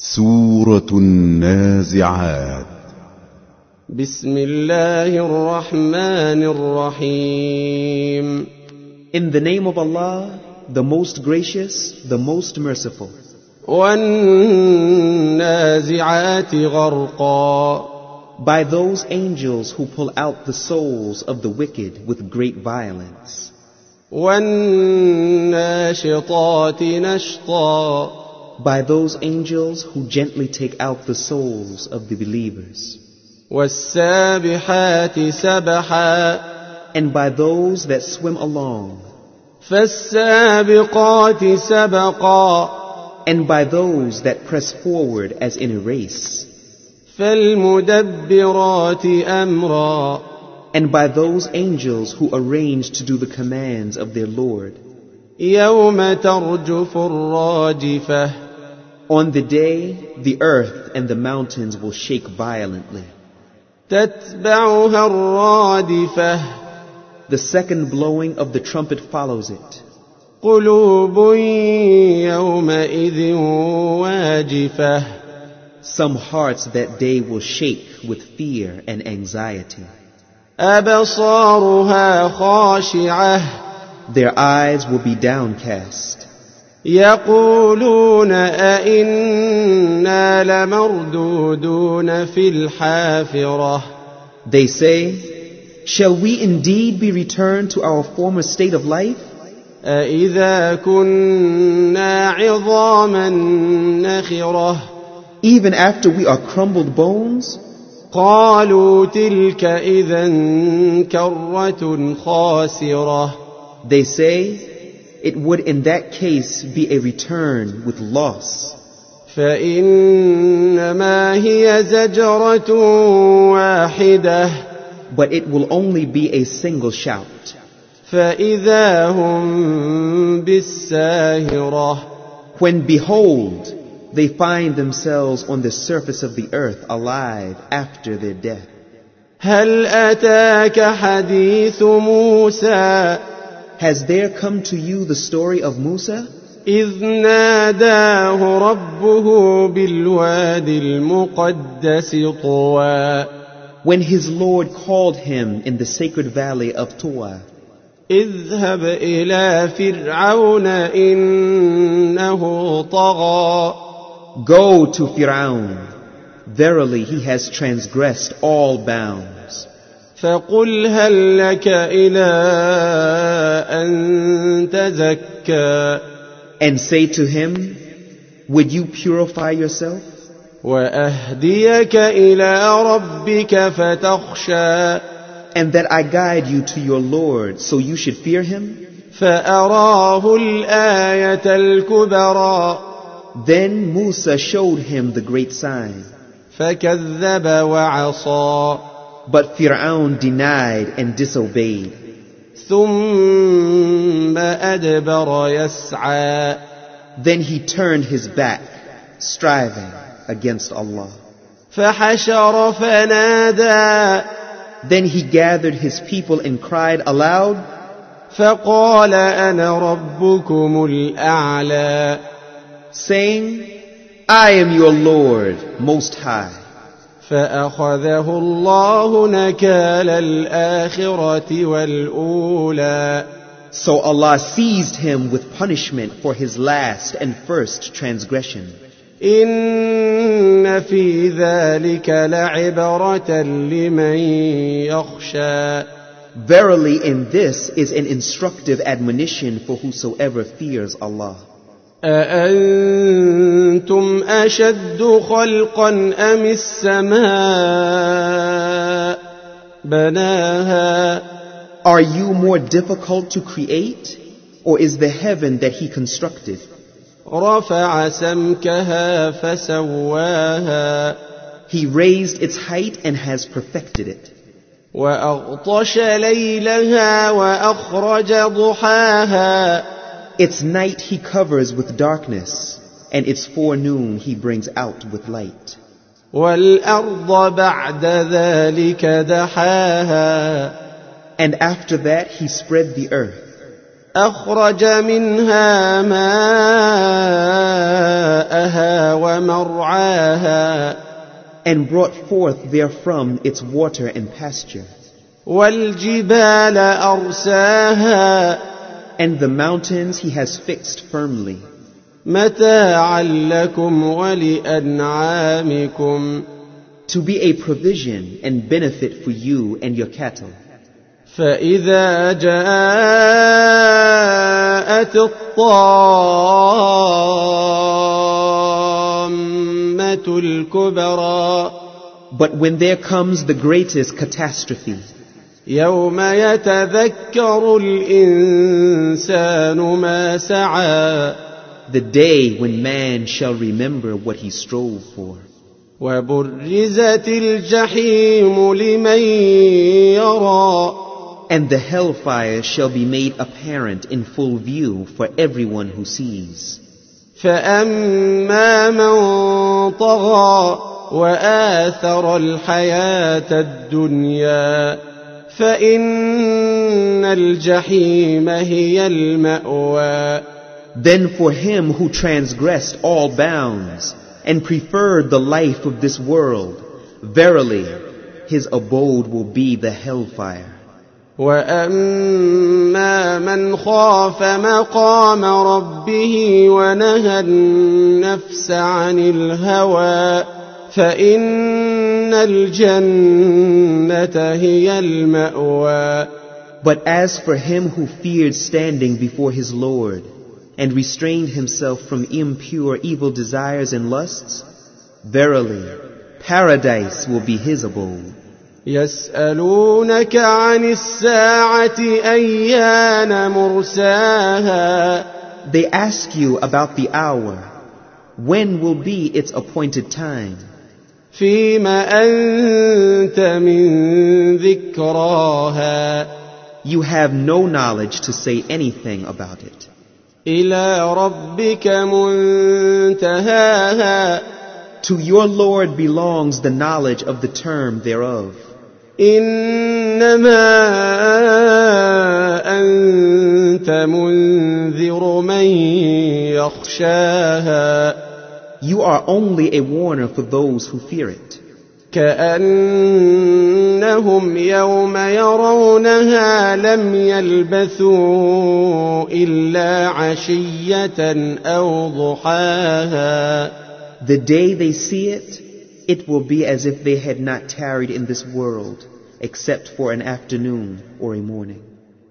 سورة النازعات. بسم الله الرحمن الرحيم. In the name of Allah, the most gracious, the most merciful. والنازعات غرقا. By those angels who pull out the souls of the wicked with great violence. والناشطات نشطا. By those angels who gently take out the souls of the believers. والسابحات سبحا. And by those that swim along. فالسابقات سبقا. And by those that press forward as in a race. فالمدبرات أمرا. And by those angels who arrange to do the commands of their Lord. يوم ترجف الراجفة. On the day, the earth and the mountains will shake violently. تتبعها الرادفة. The second blowing of the trumpet follows it. قلوب يومئذ واجفة. Some hearts that day will shake with fear and anxiety. أبصارها خاشعة. Their eyes will be downcast. يقولون أئنا لمردودون في الحافرة. They say, shall we indeed be returned to our former state of life? أئذا كنا عظاما نخرة. Even after we are crumbled bones? قالوا تلك إذا كرة خاسرة. They say, it would in that case be a return with loss. فإنما هي زجرة واحدة. But it will only be a single shout. فإذا هم بالساهرة. When behold, they find themselves on the surface of the earth alive after their death. هل أتاك حديث موسى. Has there come to you the story of Musa? إذ ناداه ربه بالوادي المقدس طوى. When his Lord called him in the sacred valley of Tuwa. اذهب إلى فرعون إنه طغى. Go to Fir'aun. Verily he has transgressed all bounds. فقل هل لك إلى أن تزكى. And say to him, would you purify yourself? وأهديك إلى ربك فتخشى. And that I guide you to your Lord so you should fear him? فأراه الآية الكبرى. Then Musa showed him the great sign. فكذب وعصى. But Fir'aun denied and disobeyed. ثم أدبر يسعى. Then he turned his back, striving against Allah. فحشر فنادى. Then he gathered his people and cried aloud. فقال أنا ربكم الأعلى. Saying, I am your Lord, Most High. فأخذه الله نكال الآخرة والأولى. So Allah seized him with punishment for his last and first transgression. إن في ذلك لعبرة لمن يخشى. Verily in this is an instructive admonition for whosoever fears Allah. أأنتم أشد خلقا أم السماء بناها. Are you more difficult to create, or is the heaven that he constructed? رفع سمكها فسواها. He raised its height and has perfected it. وأغطش ليلها وأخرج ضحاها. Its night he covers with darkness, and its forenoon he brings out with light. والأرض بعد ذلك دحاها. And after that he spread the earth. أخرج منها ماءها ومرعاها and brought forth therefrom its water and pasture, والجبال أرساها and the mountains he has fixed firmly, متاعا لكم ولأنعامكم to be a provision and benefit for you and your cattle. فإذا جاءت الطامة الكبرى But when there comes the greatest catastrophe, يوم يتذكر الإنسان ما سعى the day when man shall remember what he strove for, وبرزت الجحيم لمن يرى and the hellfire shall be made apparent in full view for everyone who sees. فأما من طغى وآثر الحياة الدنيا فإن الجحيم هي المأوى. Then for him who transgressed all bounds and preferred the life of this world, verily his abode will be the hellfire. وأما من خاف مقام ربه ونهى النفس عن الهوى فإن الجنة هي المأوى. But as for him who feared standing before his Lord and restrained himself from impure evil desires and lusts, verily paradise will be his abode. يسألونك عن الساعة أيان مرساها They ask you about the hour. When will be its appointed time? فيما أنت من ذكراها You have no knowledge to say anything about it. إلى ربك منتهاها To your Lord belongs the knowledge of the term thereof. إنما أنت منذر من يخشاها You are only a warner for those who fear it. كأنهم يوم يرونها لم يلبثوا إلا عشية أو ضحاها. The day they see it, it will be as if they had not tarried in this world except for an afternoon or a morning.